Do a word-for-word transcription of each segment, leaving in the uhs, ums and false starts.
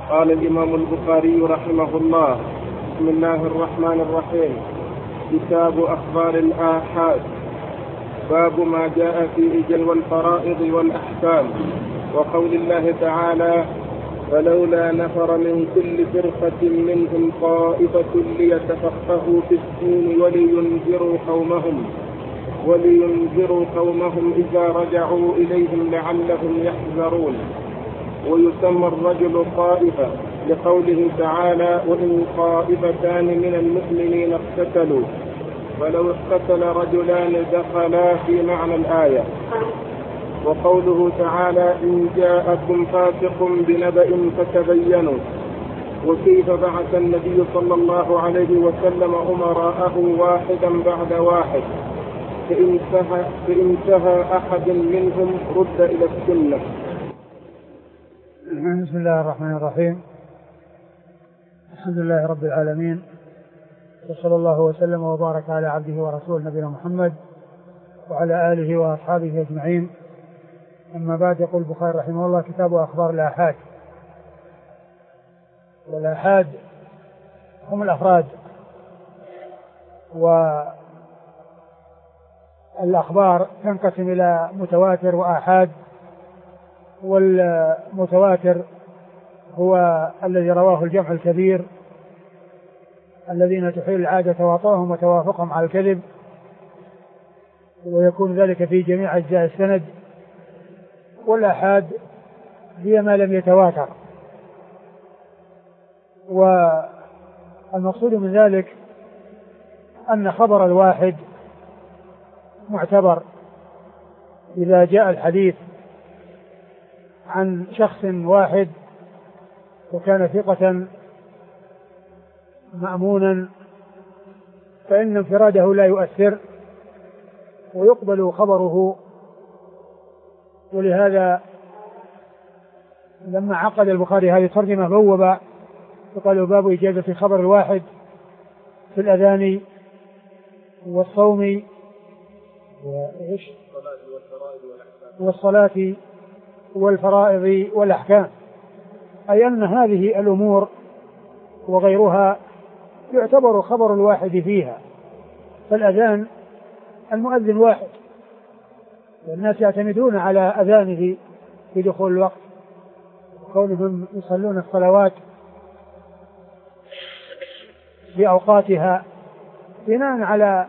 قال الإمام البخاري رحمه الله: بسم الله الرحمن الرحيم. كتاب أخبار الآحاد. باب ما جاء في جلوى الفرائض والأحكام، وقول الله تعالى: فلولا نفر من كل فرقة منهم طائفة ليتفقهوا في الدين ولينذروا قومهم ولينذروا قومهم إذا رجعوا إليهم لعلهم يحذرون. ويسمى الرجل طائفة لقوله تعالى: وإن طائفتان من المؤمنين اقتتلوا فلو اقتتل رجلان دخلا في معنى الآية. وقوله تعالى: إن جاءكم فاسق بنبأ فتبينوا. وكيف بعث النبي صلى الله عليه وسلم أمراءه واحدا بعد واحد، فإن انتهى, فإن انتهى أحد منهم رد إلى السنة. بسم الله الرحمن الرحيم. الحمد لله رب العالمين، وصلى الله وسلم وبارك على عبده ورسوله نبينا محمد وعلى آله وأصحابه أجمعين. أما بعد، يقول البخاري رحمه الله: كتاب أخبار الآحاد. والآحاد هم الأفراد، والأخبار تنقسم إلى متواتر وآحاد. والمتواتر هو الذي رواه الجمع الكبير الذين تحيل العادة تواطؤهم وتوافقهم على الكذب، ويكون ذلك في جميع أجزاء السند. والآحاد هي ما لم يتواتر. والمقصود من ذلك أن خبر الواحد معتبر إذا جاء الحديث عن شخص واحد وكان ثقة مأمونا، فإن انفراده لا يؤثر ويقبل خبره. ولهذا لما عقد البخاري هذه الترجمة بوب فقالوا: باب إجازة خبر الواحد في الأذان والصوم والصلاة والفرائض والأحكام، أي أن هذه الأمور وغيرها يعتبر خبر الواحد فيها. فالأذان المؤذن واحد، والناس يعتمدون على أذانه في دخول الوقت، وكونهم يصلون الصلوات في أوقاتها بناء على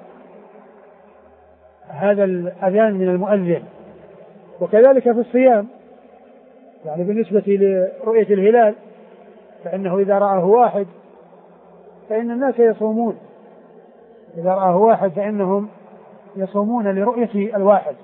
هذا الأذان من المؤذن. وكذلك في الصيام، يعني بالنسبة لرؤية الهلال، فإنه إذا رآه واحد فإن الناس يصومون، إذا رآه واحد فإنهم يصومون لرؤية الواحد.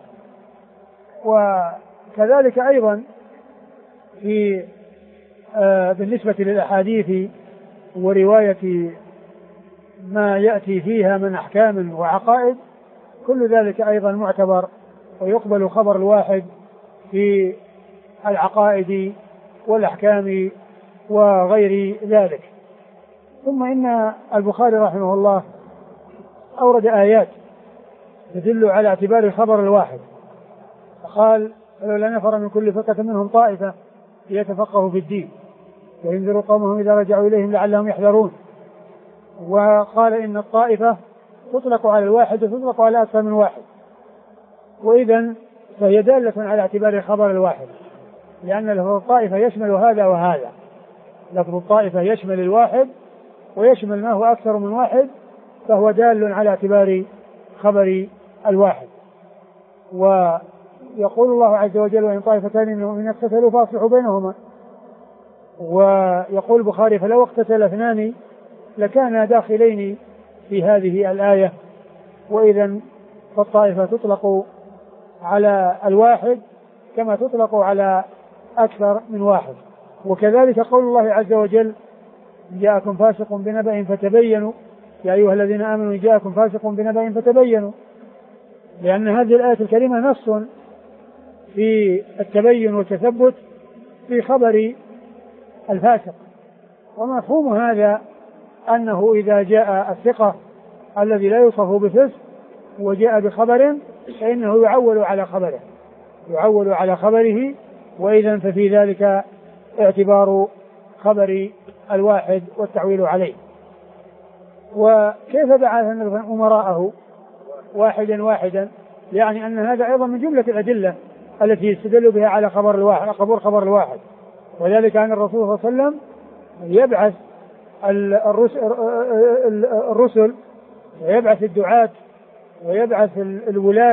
وكذلك أيضا في آه بالنسبة للأحاديث ورواية ما يأتي فيها من أحكام وعقائد، كل ذلك أيضا معتبر ويقبل خبر الواحد في العقائد والأحكام وغير ذلك. ثم إن البخاري رحمه الله أورد آيات تدل على اعتبار الخبر الواحد، فقال: فلولا نفر من كل فرقة منهم طائفة ليتفقهوا في الدين وينذروا قومهم إذا رجعوا إليهم لعلهم يحذرون. وقال إن الطائفة تطلق على الواحد وتطلق على أكثر من واحد، وإذن فهي دالة على اعتبار الخبر الواحد، لأن لفظ الطائفة يشمل هذا وهذا. لفظ الطائفة يشمل الواحد ويشمل ما هو أكثر من واحد، فهو دال على اعتبار خبر الواحد. ويقول الله عز وجل: وإن طائفتان من المؤمنين اقتتلوا فأصلحوا بينهما. ويقول البخاري: فلو اقتتل اثنان لكانا داخلين في هذه الآية. وإذن فالطائفة تطلق على الواحد كما تطلق على أكثر من واحد. وكذلك قول الله عز وجل: جاءكم فاسق بنبأ فتبينوا، يا أيها الذين آمنوا جاءكم فاسق بنبأ فتبينوا، لأن هذه الآية الكريمة نص في التبين والتثبت في خبر الفاسق. ومفهوم هذا أنه إذا جاء الثقة الذي لا يوصف بفسق وجاء بخبر فإنه يعول على خبره يعول على خبره وإذن ففي ذلك اعتبار خبر الواحد والتعويل عليه. وكيف بعث أمراءه واحدا واحدا؟ يعني أن هذا أيضا من جملة الأدلة التي يستدل بها على خبر الواحد، قبول خبر الواحد. وذلك أن الرسول صلى الله عليه وسلم يبعث الرسل ويبعث الدعاة ويبعث الولاة،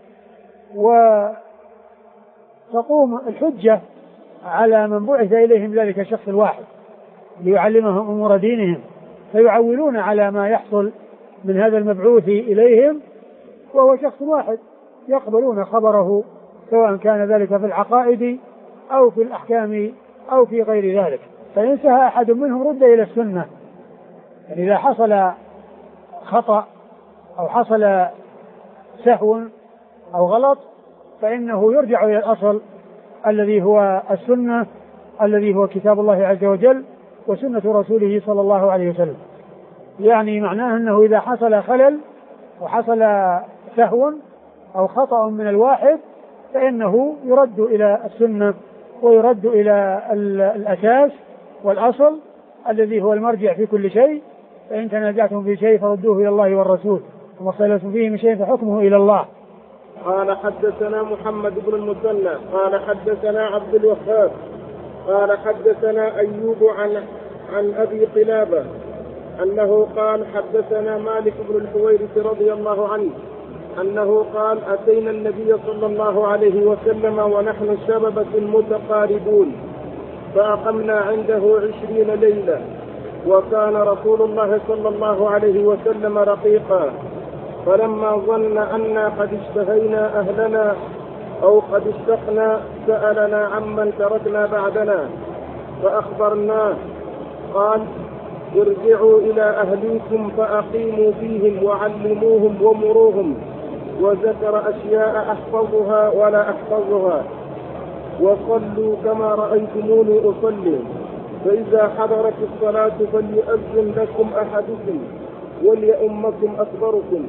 وتقوم الحجة على من بعث إليهم ذلك الشخص الواحد ليعلمهم أمور دينهم، فيعولون على ما يحصل من هذا المبعوث إليهم، وهو شخص واحد يقبلون خبره سواء كان ذلك في العقائد أو في الأحكام أو في غير ذلك. فإن سهى أحد منهم رد إلى السنة. يعني إذا حصل خطأ أو حصل سهو أو غلط فإنه يرجع إلى الأصل الذي هو السنة، الذي هو كتاب الله عز وجل وسنة رسوله صلى الله عليه وسلم. يعني معناه أنه إذا حصل خلل وحصل سهو أو خطأ من الواحد فإنه يرد إلى السنة ويرد إلى الأساس والأصل الذي هو المرجع في كل شيء. فإن تنازعتم في شيء فردوه إلى الله والرسول وما اختلفتم فيه من شيء فحكمه إلى الله. قال حدثنا محمد بن المثنى قال حدثنا عبد الوهاب قال حدثنا أيوب عن عن أبي قلابة أنه قال حدثنا مالك بن الحويرث رضي الله عنه أنه قال أتينا النبي صلى الله عليه وسلم ونحن شببة متقاربون فأقمنا عنده عشرين ليلة، وكان رسول الله صلى الله عليه وسلم رقيقا، فلما ظن أنا قد اشتهينا أهلنا أو قد اشتقنا سألنا عمن تركنا بعدنا فأخبرناه، قال ارجعوا إلى أهليكم فأقيموا فيهم وعلموهم ومروهم، وذكر أشياء أحفظها ولا أحفظها، وصلوا كما رأيتموني أصلي، فإذا حضرت الصلاة فليؤذن لكم أحدكم وليؤمكم أكبركم.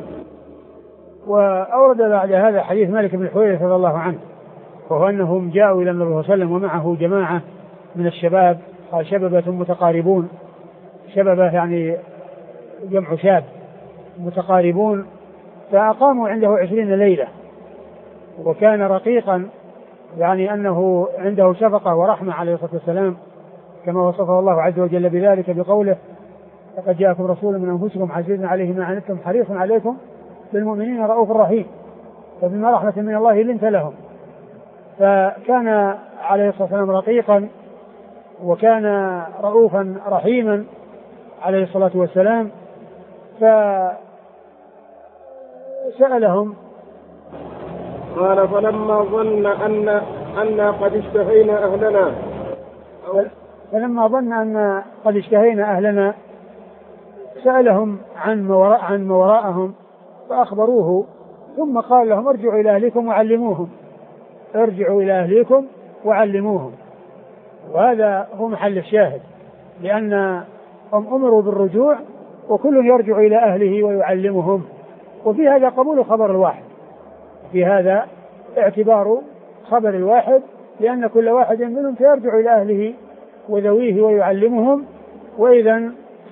وأورد بعد هذا حديث مالك بن الحويرث رضي الله عنه، وهو أنهم جاءوا إلى النبي صلى الله عليه وسلم ومعه جماعة من الشباب، قال شببة متقاربون، شببة يعني جمع شاب متقاربون، فأقاموا عنده عشرين ليلة، وكان رقيقا يعني أنه عنده شفقة ورحمة عليه الصلاة والسلام كما وصفه الله عز وجل بذلك بقوله لقد جاءكم رسول من أنفسكم عزيز عليه ما عنتم حريص عليكم بالمؤمنين رؤوف رحيم، فبما رحمة من الله لنت لهم. فكان عليه الصلاة والسلام رقيقا وكان رؤوفا رحيما عليه الصلاة والسلام، فسألهم قال فلما ظن أن أن قد اشتهينا أهلنا فلما ظن أن قد اشتهينا أهلنا سألهم عن ما وراء عن ما وراءهم فأخبروه، ثم قال لهم ارجعوا إلى أهلكم وعلموهم، ارجعوا إلى أهلكم وعلموهم. وهذا هو محل الشاهد، لأن هم أمروا بالرجوع وكل يرجع إلى أهله ويعلمهم. وفي هذا قبول خبر الواحد، في هذا اعتبار خبر الواحد، لأن كل واحد منهم سيرجع إلى أهله وذويه ويعلمهم. وإذا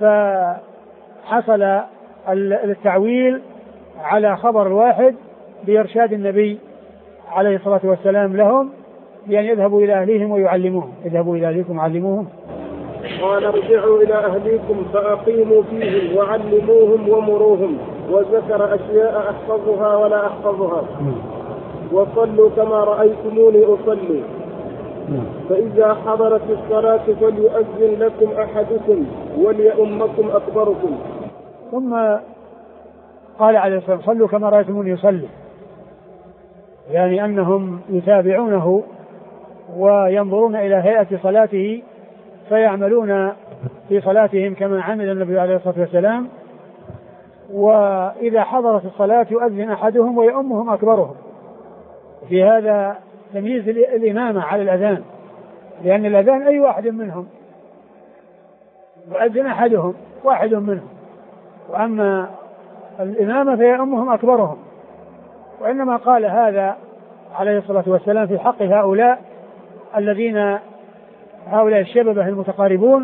فحصل التعويل على خبر الواحد بإرشاد النبي عليه الصلاة والسلام لهم بأن يذهبوا إلى أهليهم ويعلموهم، اذهبوا إلى أهليكم وعلموهم. قال ارجعوا إلى أهليكم فأقيموا فيهم وعلموهم ومروهم، وذكر أشياء أحفظها ولا أحفظها، وصلوا كما رأيتموني أصلي، فإذا حضرت الصلاة فليؤذن لكم أحدكم وليؤمكم أكبركم. ثم قال عليه الصلاة والسلام صلوا كما رأيتموني يصلي، يعني أنهم يتابعونه وينظرون إلى هيئة صلاته فيعملون في صلاتهم كما عمل النبي عليه الصلاة والسلام. وإذا حضرت الصلاة يؤذن أحدهم ويؤمهم أكبرهم. في هذا تمييز الإمامة على الأذان، لأن الأذان أي واحد منهم يؤذن أحدهم واحد منهم، وأما الإمامة فيؤمهم أكبرهم. وإنما قال هذا عليه الصلاة والسلام في حق هؤلاء الذين هؤلاء الشببة المتقاربون،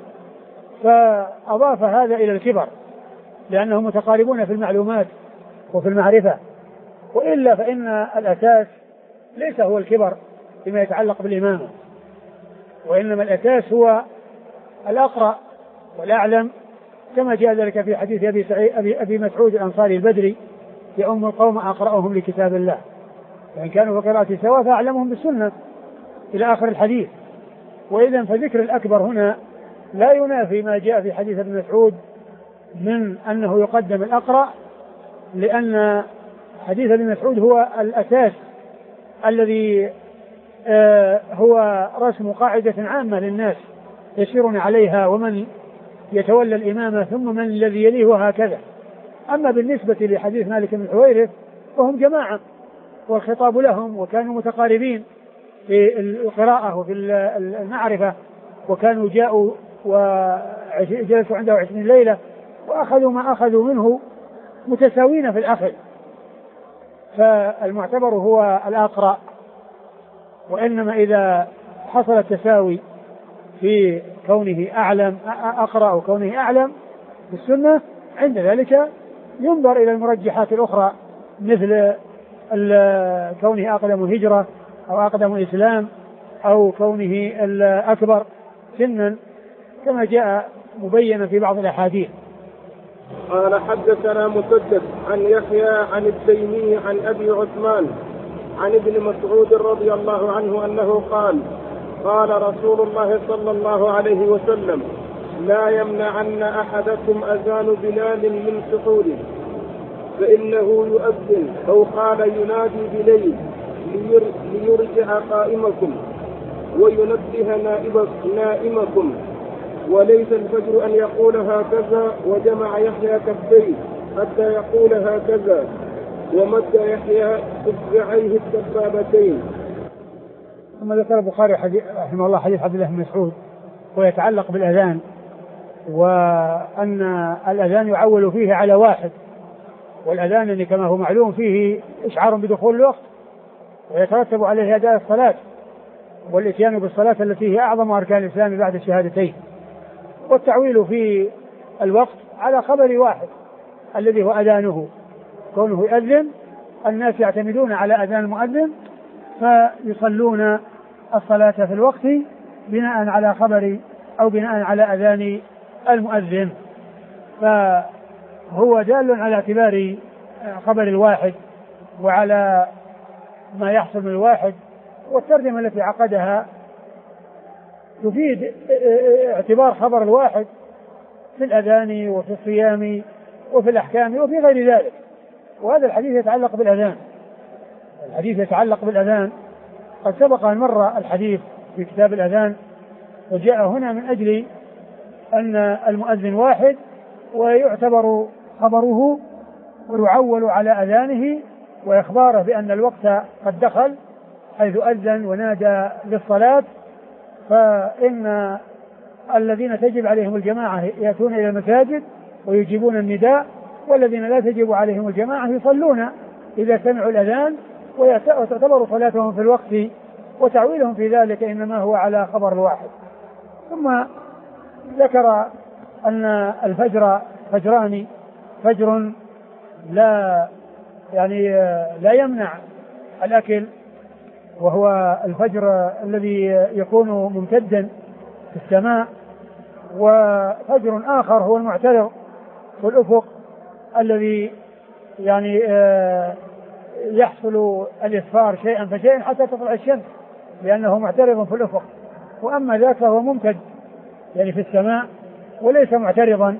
فأضاف هذا إلى الكبر لأنهم متقاربون في المعلومات وفي المعرفة، وإلا فإن الأساس ليس هو الكبر فيما يتعلق بالإمامة، وإنما الأساس هو الأقرأ والأعلم، كما جاء ذلك في حديث أبي, أبي, أبي مسعود الأنصاري البدري: يؤم القوم أقرأهم لكتاب الله، وإن كانوا في قراءة سواء فأعلمهم بالسنة، إلى آخر الحديث. وإذن فذكر الأكبر هنا لا ينافي ما جاء في حديث ابن مسعود من أنه يقدم الأقرأ، لأن حديث ابن مسعود هو الأساس الذي آه هو رسم قاعدة عامة للناس يسيرون عليها، ومن يتولى الإمامة ثم من الذي يليه وهكذا. أما بالنسبة لحديث مالك بن الحويرث فهم جماعة والخطاب لهم، وكانوا متقاربين في القراءة وفي المعرفة، وكانوا جاءوا وجلسوا عنده عشرين ليلة وأخذوا ما أخذوا منه متساوين في الأخذ، فالمعتبر هو الأقرأ. وإنما إذا حصل التساوي في كونه أعلم أقرأ وكونه أعلم في السنة، عند ذلك ينظر إلى المرجحات الأخرى مثل كونه أقدم هجرة أو أقدم إسلام أو كونه الأكبر سنا، كما جاء مبينا في بعض الأحاديث. قال حدثنا مسدد عن يحيى عن التيمي عن أبي عثمان عن ابن مسعود رضي الله عنه أنه قال: قال رسول الله صلى الله عليه وسلم: لا يمنعن أحدكم أذان بلال من سحوره، فإنه يؤذن، أو قال ينادي بليل ليرجع قائمكم وينبه نائمكم، وليس الفجر أن يقول هكذا، وجمع يحيى كفيه حتى يقول هكذا، ومد يحيى إصبعيه السبابتين. ثم ذكر البخاري رحمه الله حديث عبد الله بن مسعود ويتعلق بالأذان، وأن الأذان يعول فيه على واحد، والأذان كما هو معلوم فيه إشعار بدخول الوقت، ويترتب عليه أداء الصلاة والإتيان بالصلاة التي هي أعظم أركان الإسلام بعد الشهادتين، والتعويل في الوقت على خبر واحد الذي هو أذانه، كونه يؤذن، الناس يعتمدون على أذان المؤذن فيصلون الصلاة في الوقت بناء على خبر أو بناء على أذان المؤذن، فهو دال على اعتبار خبر الواحد وعلى ما يحصل من الواحد. والترجمة التي عقدها تفيد اعتبار خبر الواحد في الأذان وفي الصيام وفي الأحكام وفي غير ذلك. وهذا الحديث يتعلق بالأذان، الحديث يتعلق بالأذان قد سبق أن مر الحديث في كتاب الأذان، وجاء هنا من أجل أن المؤذن واحد ويعتبر خبره ويعول على أذانه وإخباره بأن الوقت قد دخل حيث أذن ونادى للصلاة، فإن الذين تجب عليهم الجماعة يأتون إلى المساجد ويجيبون النداء، والذين لا تجب عليهم الجماعة يصلون إذا سمعوا الأذان، وتعتبر صلاتهم في الوقت، وتعويلهم في ذلك إنما هو على خبر الواحد. ثم ذكر أن الفجر فجران: فجر لا يعني لا يمنع الأكل، وهو الفجر الذي يكون ممتدا في السماء، وفجر آخر هو المعترض في الأفق الذي يعني يحصل الإسفار شيئا فشيئا حتى تطلع الشمس، لأنه معترض في الأفق. وأما ذاك هو ممتد يعني في السماء وليس معترضا.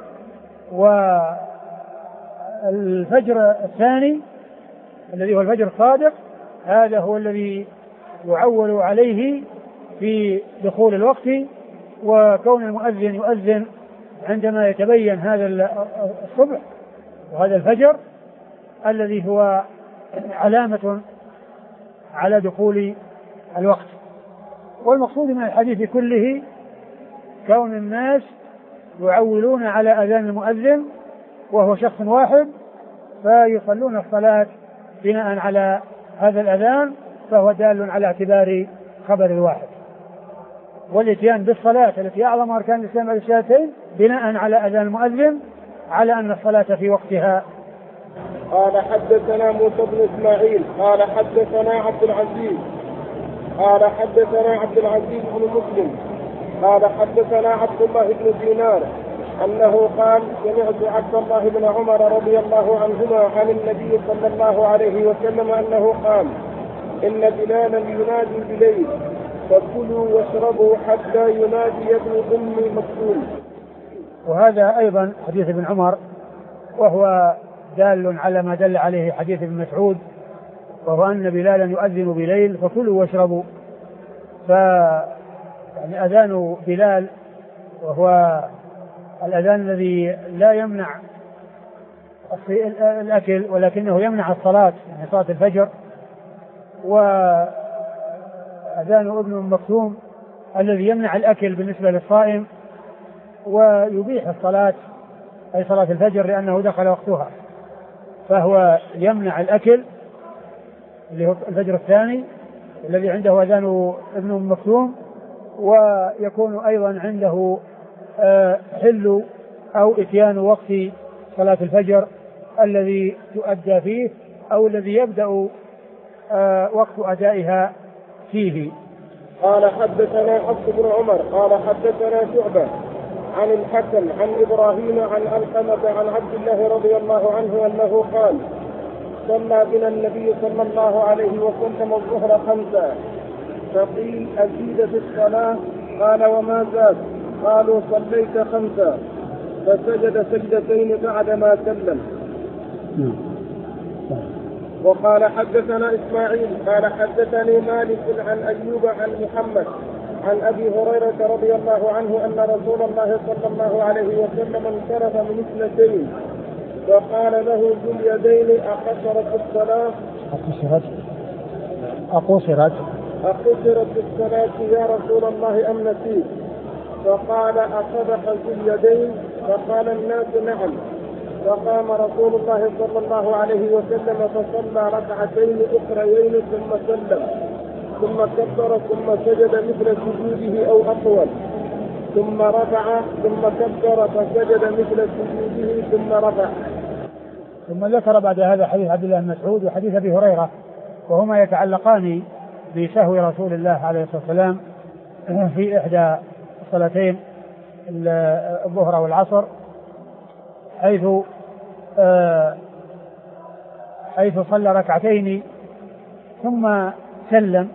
والفجر الثاني الذي هو الفجر الصادق هذا هو الذي يعول عليه في دخول الوقت، وكون المؤذن يؤذن عندما يتبين هذا الصبح وهذا الفجر الذي هو علامة على دخول الوقت. والمقصود من الحديث كله كون الناس يعولون على أذان المؤذن وهو شخص واحد، فيصلون الصلاة بناء على هذا الأذان، فهو دال على اعتبار خبر الواحد. والاتيان بالصلاة التي أعظم أركان الإسلام بعد الشهادتين بناء على أذان المؤذن على أن الصلاة في وقتها. قال حدثنا موسى بن إسماعيل قال حدثنا عبد العزيز قال حدثنا عبد العزيز بن مسلم قال حدثنا عبد الله بن دينار أنه قال سمعت عبد الله بن عمر رضي الله عنهما عن النبي صلى الله عليه وسلم أنه قال إن بلالا ينادي بليل فكلوا واشربوا حتى ينادي ابن أم مكتوم. وهذا أيضا حديث ابن عمر وهو دال على ما دل عليه حديث ابن مسعود، وهو أن بلالا يؤذن بليل فكلوا واشربوا. ف يعني أذان بلال وهو الأذان الذي لا يمنع الأكل ولكنه يمنع الصلاة، يعني صلاة الفجر، وأذان ابن أم مكتوم الذي يمنع الأكل بالنسبة للصائم ويبيح الصلاة أي صلاة الفجر لأنه دخل وقتها، فهو يمنع الأكل اللي هو الفجر الثاني الذي عنده أذان ابن أم مكتوم، ويكون أيضا عنده حل أو إتيان وقت صلاة الفجر الذي تؤدى فيه أو الذي يبدأ وقت أدائها فيه. قال حدثنا حفص بن عمر قال حدثنا شعبة عن الحسن عن إبراهيم عن علقمة عن عبد الله رضي الله عنه أنه قال صلى بنا النبي صلى الله عليه وسلم الظهر خمسا فقيل أزيد في الصلاة قال وما زاد قالوا صليت خمسا فسجد سجدتين بعدما سلم. وقال حدثنا إسماعيل قال حدثني مالك عن أيوب عن محمد عن أبي هريرة رضي الله عنه أن رسول الله صلى الله عليه وسلم انصرف من اثنتين فقال له ذو اليدين أقصرت الصلاة أقصرت أقصرت أقصرت الصلاة يا رسول الله أم نسيت؟ فقال أصبح ذو اليدين؟ فقال الناس نعم. فقام رسول الله صلى الله عليه وسلم فصلى ركعتين أخريين ثم سلم ثم كبر ثم سجد مثل سجوده أو أطول ثم رفع ثم كبر فسجد مثل سجوده ثم رفع. ثم ذكر بعد هذا حديث عبد الله بن مسعود وحديث أبي هريرة وهما يتعلقان بسهو رسول الله عليه الصلاة والسلام في إحدى الصلاتين الظهر والعصر حيث حيث صلى ركعتين ثم سلم،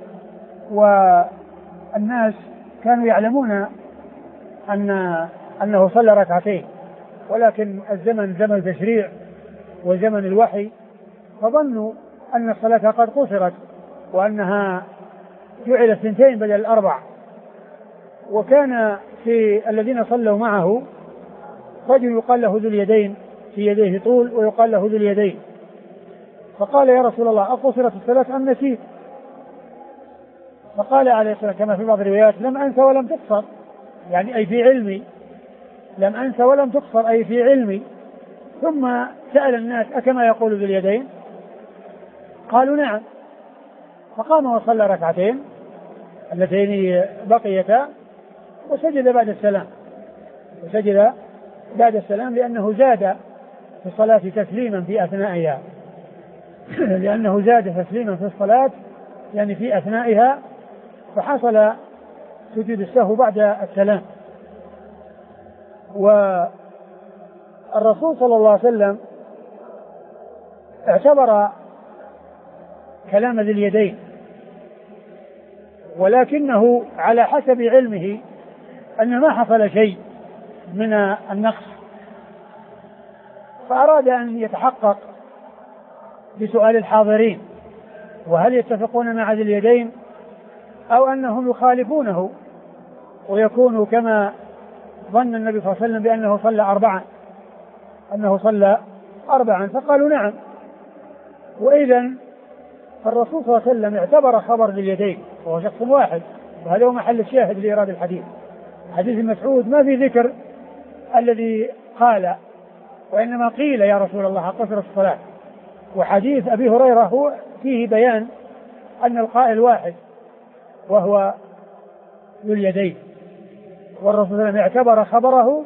والناس كانوا يعلمون أن أنه صلى ركعتين، ولكن الزمن زمن تشريع وزمن الوحي، فظنوا أن الصلاة قد قصرت وأنها جعلت اثنتين بدل الأربع. وكان في الذين صلوا معه رجل يقال له ذو اليدين في يديه طول ويقال له ذو اليدين، فقال يا رسول الله أقصرت الصلاة أم نسيت؟ فقال عليه الصلاة والسلام كما في بعض الروايات لم أنس ولم تقصر، يعني أي في علمي، لم أنس ولم تقصر أي في علمي. ثم سأل الناس أكما يقول ذو اليدين؟ قالوا نعم. فقام وصلى ركعتين اللتين بقيتا وسجد بعد السلام وسجد بعد السلام لأنه زاد في الصلاة تسليما في أثنائها لأنه زاد تسليما في الصلاة يعني في أثنائها، فحصل سجود السهو بعد السلام. والرسول صلى الله عليه وسلم اعتبر كلام ذي اليدين، ولكنه على حسب علمه أن ما حصل شيء من النقص، فأراد أن يتحقق بسؤال الحاضرين وهل يتفقون مع ذي اليدين أو أنهم يخالفونه ويكونوا كما ظن النبي صلى الله عليه وسلم بأنه صلى أربعا أنه صلى أربعا فقالوا نعم. وإذا فالرسول صلى الله عليه وسلم اعتبر خبر ذي اليدين وهو شخص واحد، وهذا هو محل الشاهد لإيراد الحديث. حديث مسعود ما في ذكر الذي قال، وإنما قيل يا رسول الله قصر الصلاة. وحديث أبي هريرة هو فيه بيان أن القائل واحد وهو ذو اليدين، والرسول صلى الله عليه وسلم اعتبر خبره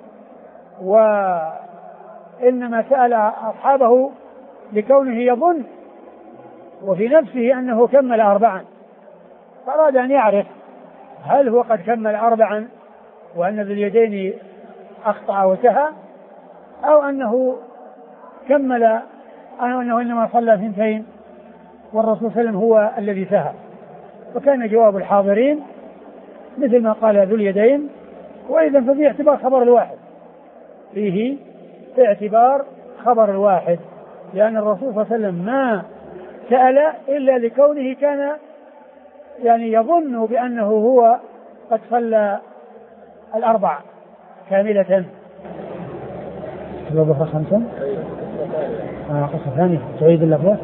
وإنما سأل أصحابه لكونه يظن وفي نفسه أنه كمل أربعا، فأراد أن يعرف هل هو قد كمل أربعا وأن ذو اليدين أخطأ وسهى، أو أنه كمل أو أنه إنما صلى اثنتين والرسول صلى الله عليه وسلم هو الذي سهى. وكان جواب الحاضرين مثل ما قال ذو اليدين. وإذا ففي اعتبار خبر الواحد، فيه اعتبار خبر الواحد، لأن الرسول صلى الله عليه وسلم ما سأل إلا لكونه كان يعني يظن بأنه هو قد صلى الأربع كاملة. الظهر خمسا آه قصة ثانية تعيد اللفظة.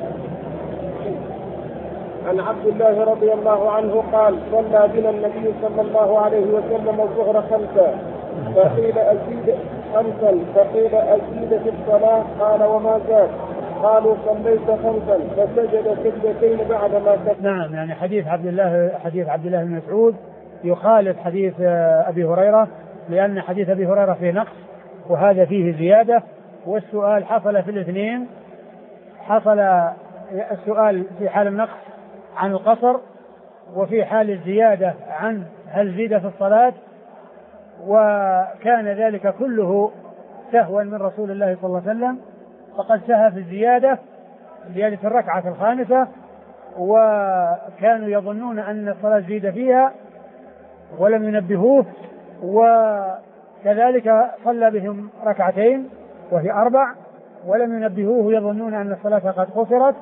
عن عبد الله رضي الله عنه قال صلى بنا النبي صلى الله عليه وسلم الظهر خمسا فقيل أزيد خمسا فقيل أزيد في الصلاة قال وما زاد قالوا صليت خمسا فسجد سجدتين بعد ما سجد. نعم، يعني حديث عبد الله حديث عبد الله بن مسعود يخالف حديث أبي هريرة، لأن حديث أبي هريرة فيه نقص وهذا فيه زيادة، والسؤال حصل في الاثنين. حصل السؤال في حال النقص عن القصر، وفي حال الزيادة عن هل زيد في الصلاة، وكان ذلك كله سهوا من رسول الله صلى الله عليه وسلم، فقد سهى في الزيادة زيادة الركعة الخامسة، وكانوا يظنون أن الصلاة زيد فيها ولم ينبهوه، وكذلك صلى بهم ركعتين وهي أربع ولم ينبهوه يظنون أن الصلاة قد قصرت.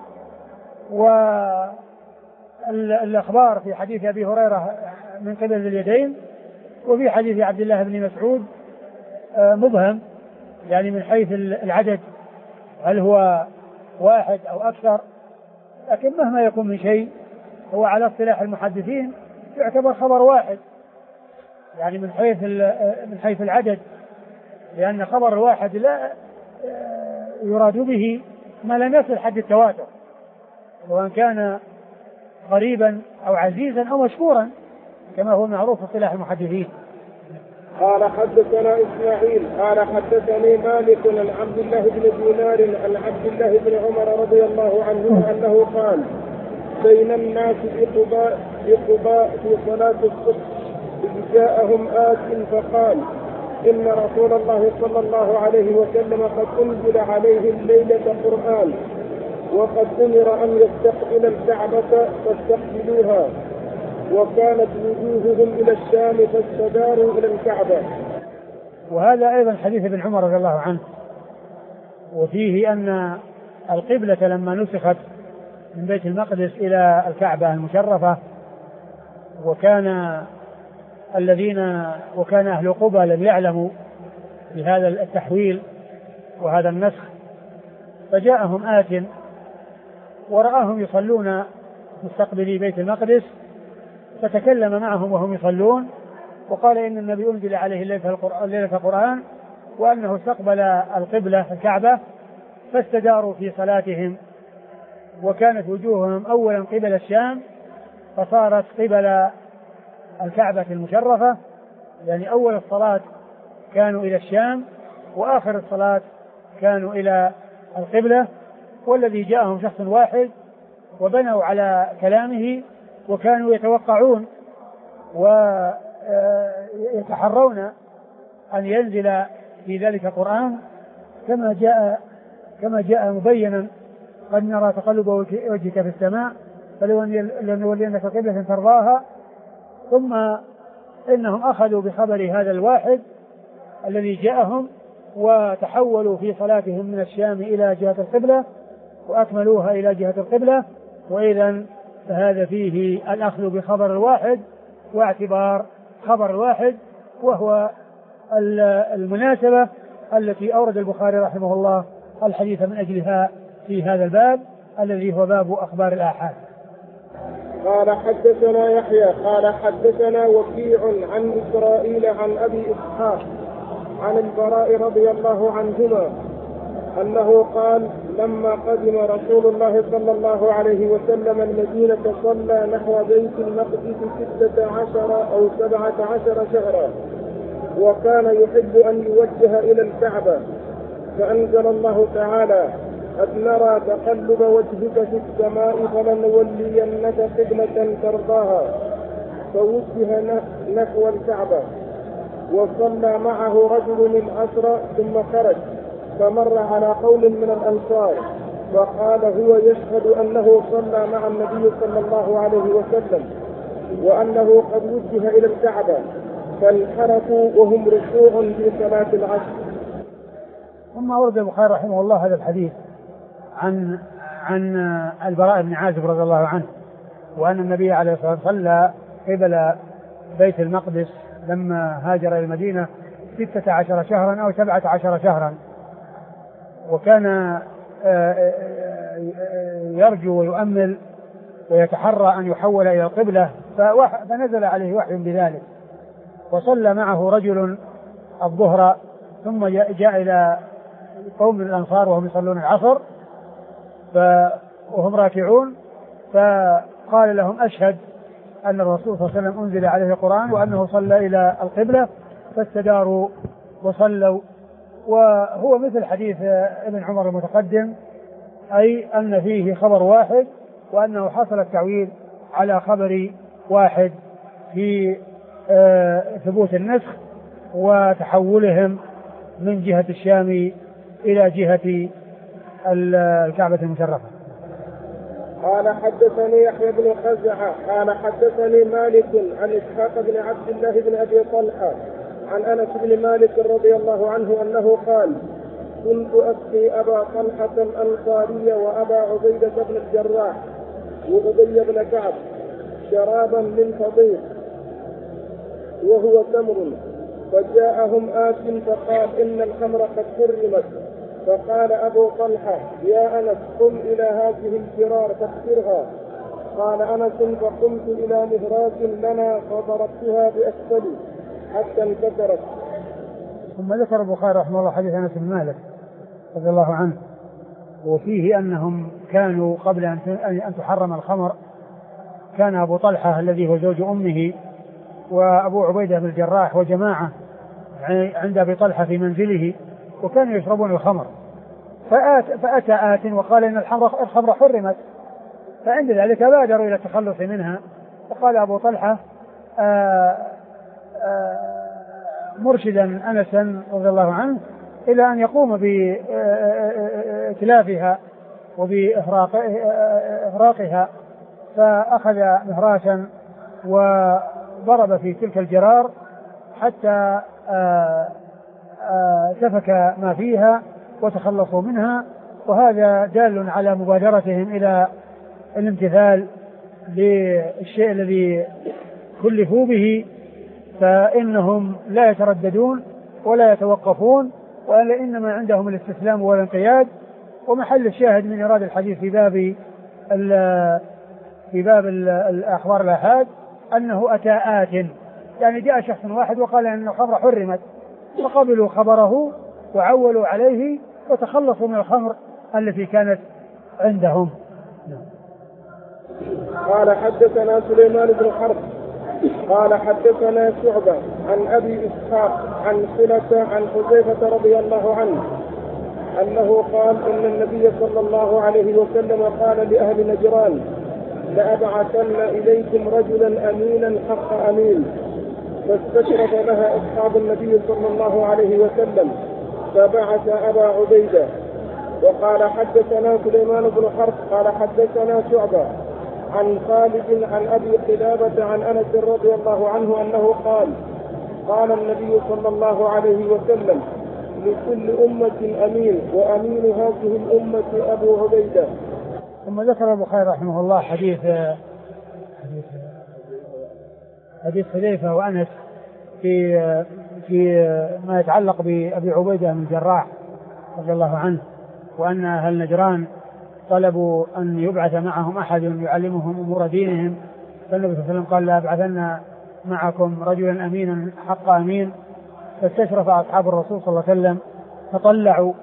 والأخبار في حديث أبي هريرة من قبل اليدين، وفي حديث عبد الله بن مسعود مبهم، يعني من حيث العدد هل هو واحد أو أكثر، لكن مهما يكون من شيء هو على اصطلاح المحدثين يعتبر خبر واحد، يعني من حيث من حيث العدد، لأن خبر الواحد لا يراد به ما لم يصل حد التواتر، سواء كان قريبا أو عزيزا أو مشهورا كما هو معروف في اصطلاح المحدثين. قال حدثنا إسماعيل قال حدثني مالك عن عبد الله بن دينار عن عبد الله بن عمر رضي الله عنه أنه قال بين الناس بقباء بقباء في صلاة الصبح إذ جاءهم آت فقال إن رسول الله صلى الله عليه وسلم قد أنزل عليه الليلة قرآن وقد أمر أن يستقبل الكعبة فاستقبلوها وكانت وجوههم إلى الشام فاستداروا إلى الكعبة. وهذا أيضا حديث ابن عمر رضي الله عنه، وفيه أن القبلة لما نسخت من بيت المقدس إلى الكعبة المشرفة، وكان الذين وكان أهل قبى لم يعلموا بهذا التحويل وهذا النسخ، فجاءهم آت ورآهم يصلون مستقبلي بيت المقدس، فتكلم معهم وهم يصلون وقال إن النبي أنزل عليه الليلة قرآن وأنه استقبل القبلة الكعبة، فاستداروا في صلاتهم وكانت وجوههم أولا قبل الشام فصارت قبل الكعبة المشرفة، يعني أول الصلاة كانوا إلى الشام وآخر الصلاة كانوا إلى القبلة. والذي جاءهم شخص واحد وبنوا على كلامه وكانوا يتوقعون ويتحرون أن ينزل في ذلك قرآن كما جاء كما جاء مبينا قد نرى تقلب وجهك في السماء فلنولينك قبلة ترضاها. ثم إنهم أخذوا بخبر هذا الواحد الذي جاءهم وتحولوا في صلاتهم من الشام إلى جهة القبلة وأكملوها إلى جهة القبلة. وإذن فهذا فيه الأخذ بخبر الواحد واعتبار خبر الواحد، وهو المناسبة التي أورد البخاري رحمه الله الحديث من أجلها في هذا الباب الذي هو باب أخبار الآحاد. قال حدثنا يحيى قال حدثنا وكيع عن إسرائيل عن أبي إسحاق عن البراء رضي الله عنهما أنه قال لما قدم رسول الله صلى الله عليه وسلم المدينة صلى نحو بيت المقدس ستة عشر أو سبعة عشر شهرا، وكان يحب أن يوجه إلى الكعبة، فأنزل الله تعالى: قد نرى تقلب وجهك في السماء فلنولينك قبلة ترضاها، فوجه نحو الكعبة. وصلى معه رجل العصر ثم خرج، فمر على قوم من الأنصار فقال هو يشهد أنه صلى مع النبي صلى الله عليه وسلم وأنه قد وجه إلى الكعبة، فانحرفوا وهم ركوع في صلاة العصر. ثم ورد البخاري رحمه الله هذا الحديث عن عن البراء بن عازب رضي الله عنه، وأن النبي عليه الصلاة والسلام صلى قبل بيت المقدس لما هاجر إلى المدينة ستة عشر شهرا أو سبعة عشر شهرا، وكان يرجو ويؤمل ويتحرى أن يحول إلى القبلة، فنزل عليه وحي بذلك، وصلى معه رجل الظهر، ثم جاء إلى قوم من الأنصار وهم يصلون العصر وهم راكعون، فقال لهم أشهد أن الرسول صلى الله عليه وسلم أنزل عليه القرآن وأنه صلى إلى القبلة، فاستداروا وصلوا. وهو مثل حديث ابن عمر المتقدم، أي أن فيه خبر واحد وأنه حصل التعويل على خبر واحد في ثبوت النسخ وتحولهم من جهة الشام إلى جهة الكعبة المشرفة. قال حدثني يحيى بن خزعة قال حدثني مالك عن إسحاق بن عبد الله بن أبي طلحة عن أنس بن مالك رضي الله عنه أنه قال: كنت أسقي أبا طلحة الأنصاري وأبا عبيدة بن الجراح وأبي بن كعب شرابا من فضيل وهو تمر، فجاءهم آت فقال: إن الخمر قد حرمت. فقال أبو طلحة: يا أنس قم إلى هذه الجرار فاكسرها. قال أنس: فقمت إلى مهراس لنا فضربتها بأسفلي حتى انكسرت. ثم ذكر البخاري رحمه الله حديث أنس بن مالك رضي الله عنه، وفيه أنهم كانوا قبل أن تحرم الخمر، كان أبو طلحة الذي هو زوج أمه وأبو عبيدة بن الجراح وجماعة عند أبي طلحة في منزله، وكانوا يشربون الخمر، فآت فأتى آت وقال إن الخمر حرمت، فعند ذلك بادروا إلى التخلص منها. فقال أبو طلحة آآ آآ مرشدا أنسا رضي الله عنه إلى أن يقوم بإتلافها وبإهراقها، فأخذ مهراشا وضرب في تلك الجرار حتى آآ آآ سفك ما فيها وتخلصوا منها. وهذا دال على مبادرتهم إلى الامتثال للشيء الذي كلفوا به، فإنهم لا يترددون ولا يتوقفون، وإنما عندهم الاستسلام والانقياد. ومحل الشاهد من إيراد الحديث في باب في باب الأخبار الآحاد أنه أتى آت، يعني جاء شخص واحد وقال أن الخمر حرمت، فقبلوا خبره وعولوا عليه وتخلصوا من الخمر التي كانت عندهم. قال حدثنا سليمان بن حرب قال حدثنا شعبة عن أبي إسحاق عن صلة عن حذيفة رضي الله عنه أنه قال إن النبي صلى الله عليه وسلم قال لأهل نجران: لأبعثن إليكم رجلا أمينا حق أمين. فاستشرف لها أصحاب النبي صلى الله عليه وسلم فبعث أبا عبيدة. وقال حدثنا سليمان بن حرب قال حدثنا شعبة عن خالد عن أبي قلابة عن أنس رضي الله عنه أنه قال: قال النبي صلى الله عليه وسلم: لكل أمة أمين وأمين هذه الأمة أبو عبيدة. ثم ذكر البخاري رحمه الله حديث حديث حديث حذيفة وأنس في في ما يتعلق بأبي عبيدة بن الجراح رضي الله عنه، وأن أهل نجران طلبوا أن يبعث معهم أحد يعلمهم أمور دينهم، فالنبي صلى الله عليه وسلم قال: لا أبعثن معكم رجلا أمينا حق أمين. فاستشرف أصحاب الرسول صلى الله عليه وسلم فطلعوا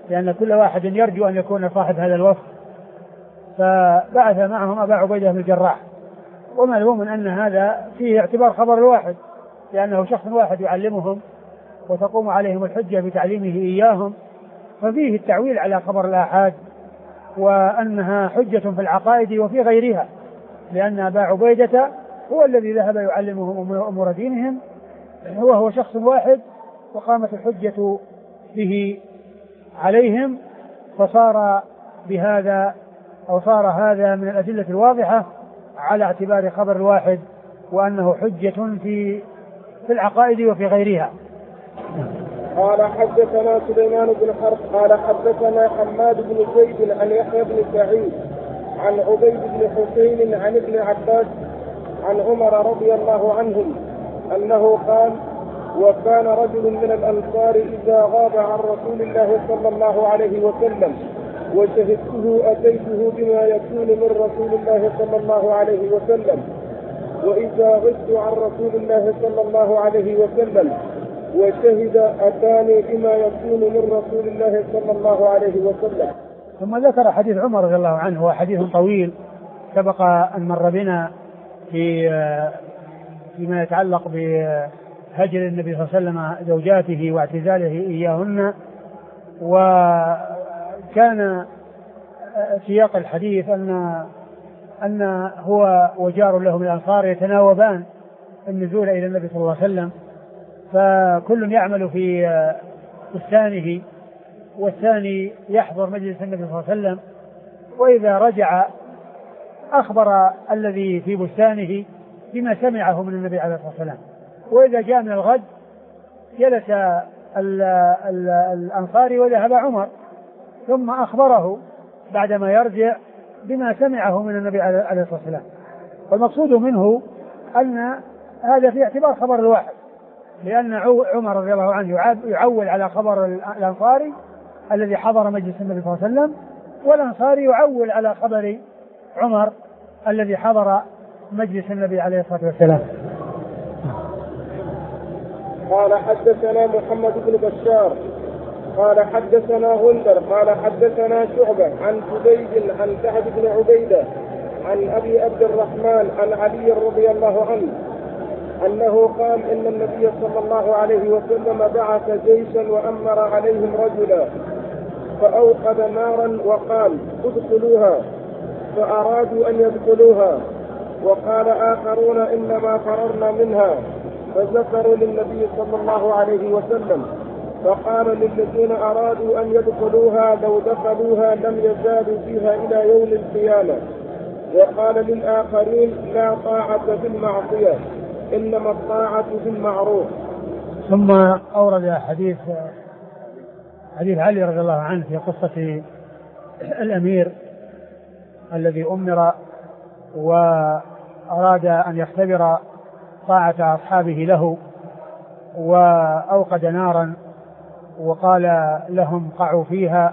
لأن كل واحد يرجو أن يكون صاحب هذا الوصف، فبعث معهم أبا عبيدة بن الجراح. ومعلوم أن هذا فيه اعتبار خبر الواحد، لأنه شخص واحد يعلمهم وتقوم عليهم الحجة بتعليمه إياهم، ففيه التعويل على خبر الآحاد وأنها حجة في العقائد وفي غيرها، لأن أبا عبيدة هو الذي ذهب يعلمهم أمور دينهم، وهو شخص واحد وقامت الحجة به عليهم، فصار بهذا أو صار هذا من الأدلة الواضحة على اعتبار خبر الواحد، وأنه حجة في في العقائد وفي غيرها. قال حدثنا سليمان بن حرب قال حدثنا حماد بن زيد عن يحيى بن سعيد عن عبيد بن حسين عن ابن عباس عن عمر رضي الله عنهم أنه قال: وكان رجل من الأنصار إذا غاب عن رسول الله صلى الله عليه وسلم وشهدته أتيته بما يكون من رسول الله صلى الله عليه وسلم، وإذا غبت عن رسول الله صلى الله عليه وسلم وشهد أتاني بما يكون من رسول الله صلى الله عليه وسلم. ثم ذكر حديث عمر رضي الله عنه، هو حديث طويل سبق أن مر بنا في فيما يتعلق بهجر النبي صلى الله عليه وسلم زوجاته واعتزاله إياهن. وكان سياق الحديث أن أن هو وجار له من الأنصار يتناوبان النزول إلى النبي صلى الله عليه وسلم، فكل يعمل في بستانه والثاني يحضر مجلس النبي صلى الله عليه وسلم، وإذا رجع أخبر الذي في بستانه بما سمعه من النبي عليه الصلاة والسلام. وإذا جاء من الغد جلس الأنصاري وذهب عمر ثم أخبره بعدما يرجع بما سمعه من النبي عليه الصلاة والسلام. والمقصود منه أن هذا في اعتبار خبر الواحد، لأن عمر رضي الله عنه يعول على خبر الأنصاري الذي حضر مجلس النبي صلى الله عليه وسلم، والأنصاري يعول على خبر عمر الذي حضر مجلس النبي عليه الصلاة والسلام. قال حدثنا محمد بن بشار قال حدثنا غندر قال حدثنا شعبة عن زبيد عن سعد بن عبيدة عن أبي عبد الرحمن عن علي رضي الله عنه أنه قال: إن النبي صلى الله عليه وسلم بعث جيشا وأمر عليهم رجلا فأوقد نارا وقال: ادخلوها، فأرادوا أن يدخلوها، وقال آخرون: إنما فررنا منها، فذكروا للنبي صلى الله عليه وسلم، فقال للذين أرادوا أن يدخلوها: لو دخلوها لم يزالوا فيها إلى يوم القيامة. وقال للآخرين: لا طاعة في المعصية، إنما الطاعة في المعروف. ثم أورد حديث حديث علي رضي الله عنه في قصة الأمير الذي أمر وأراد أن يختبر طاعة أصحابه له، وأوقد نارا وقال لهم: قعوا فيها،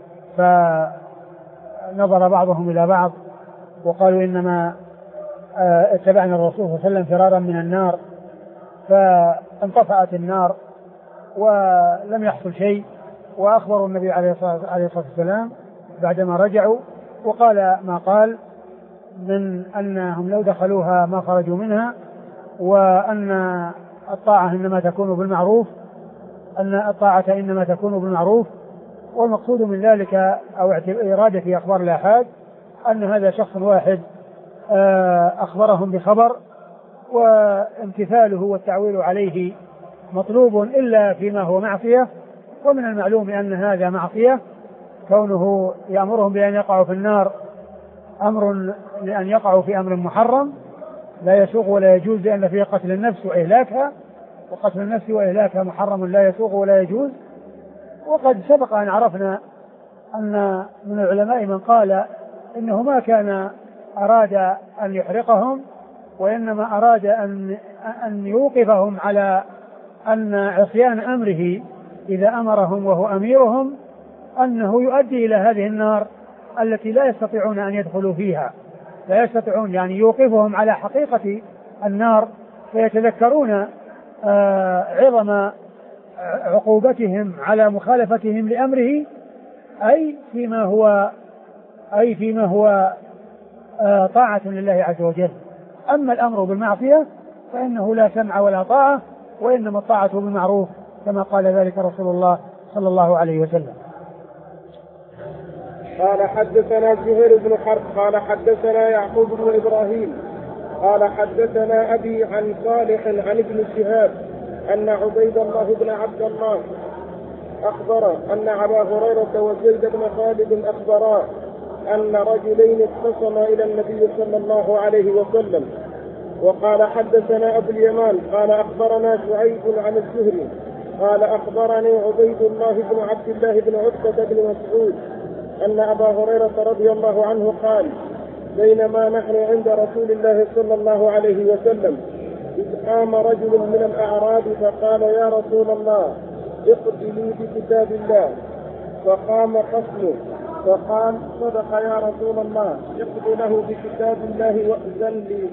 فنظر بعضهم إلى بعض وقالوا: إنما اتبعنا الرسول صلى الله عليه وسلم فرارا من النار. فانطفأت النار ولم يحصل شيء، وأخبروا النبي عليه الصلاة والسلام بعدما رجعوا وقال ما قال من أنهم لو دخلوها ما خرجوا منها، وأن الطاعة إنما تكون بالمعروف أن الطاعة إنما تكون بالمعروف. والمقصود من ذلك أو إرادة في أخبار الآحاد أن هذا شخص واحد أخبرهم بخبر، وامتثاله والتعويل عليه مطلوب إلا فيما هو معصية، ومن المعلوم أن هذا معصية، كونه يأمرهم بأن يقعوا في النار أمر لأن يقعوا في أمر محرم لا يسوغ ولا يجوز، لأن فيه قتل النفس وإهلاكها، وقتل النفس وإهلاكها محرم لا يسوغ ولا يجوز. وقد سبق أن عرفنا أن من العلماء من قال إنه ما كان أراد أن يحرقهم، وإنما أراد أن أن يوقفهم على أن عصيان أمره إذا أمرهم وهو أميرهم أنه يؤدي إلى هذه النار التي لا يستطيعون أن يدخلوا فيها، لا يستطيعون، يعني يوقفهم على حقيقة النار، فيتذكرون عظم عقوبتهم على مخالفتهم لأمره، أي فيما هو أي فيما هو آه طاعة لله عز وجل. أما الأمر بالمعصية فإنه لا سمع ولا طاعة، وإنما الطاعة بالمعروف كما قال ذلك رسول الله صلى الله عليه وسلم. قال حدثنا زهير بن حرب قال حدثنا يعقوب بن إبراهيم قال حدثنا أبي عن صالح عن ابن شهاب أن عبيد الله بن عبد الله أخبر أن أبا هريرة وزيد بن خالد أخبرا أن رجلين اختصما إلى النبي صلى الله عليه وسلم. وقال حدثنا أبو اليمان قال أخبرنا شعيب عن الزهري قال أخبرني عبيد الله بن عبد الله بن عتبة بن مسعود أن أبا هريرة رضي الله عنه قال بينما نحن عند رسول الله صلى الله عليه وسلم إذ قام رجل من الأعراب فقال يا رسول الله اقض لي بكتاب الله. فقام خصمه فقال صدق يا رسول الله اقض له بكتاب الله وأذن لي.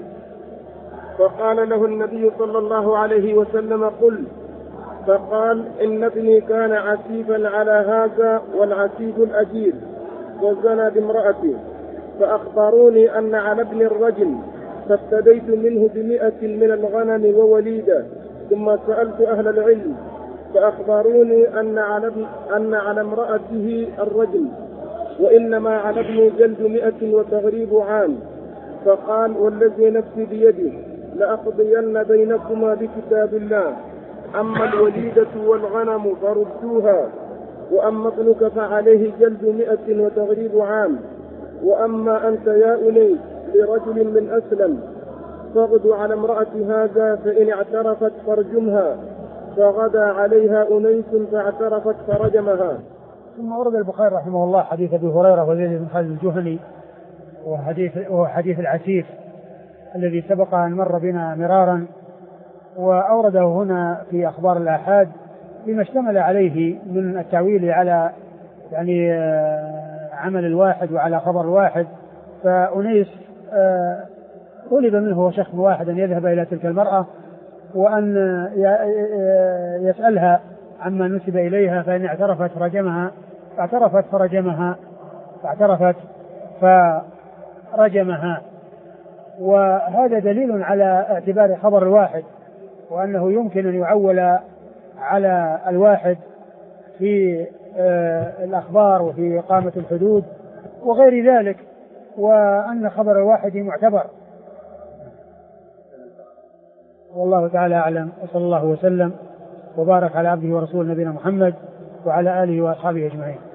فقال له النبي صلى الله عليه وسلم قل. فقال إن ابني كان عسيفا على هذا والعسيف الأجير وزنى بامرأته، فأخبروني أن على ابن الرجل فافتديت منه بمئة من الغنم ووليدة، ثم سألت أهل العلم فأخبروني أن على, أن على امرأته الرجل، وإنما على ابن جلد مئة وتغريب عام. فقال والذي نفسي بيده لأقضين بينكما بكتاب الله، أما الوليدة والغنم فردوها، وأما ابنك فعليه جلد مئة وتغريب عام، وأما أنت يا أنيس لرجل من أسلم فاغد على امرأة هذا فإن اعترفت فارجمها. فغدا عليها أنيس فاعترفت فرجمها. ثم ورد البخاري رحمه الله حديث أبي هريرة وزيد بن خالد الجهني وحديث, وحديث العسيف الذي سبق أن مر بنا مرارا، وأورده هنا في أخبار الآحاد بما اشتمل عليه من التعويل على يعني عمل الواحد وعلى خبر الواحد. فأنيس طلب منه وشخص واحد أن يذهب إلى تلك المرأة وأن يسألها عما نسب إليها، فإن اعترفت فرجمها فاعترفت فرجمها فاعترفت فرجمها. وهذا دليل على اعتبار خبر الواحد، وأنه يمكن أن يعول على الواحد في الأخبار وفي إقامة الحدود وغير ذلك، وأن خبر الواحد معتبر. والله تعالى أعلم، وصلى الله وسلم وبارك على عبده ورسوله نبينا محمد وعلى آله وأصحابه أجمعين.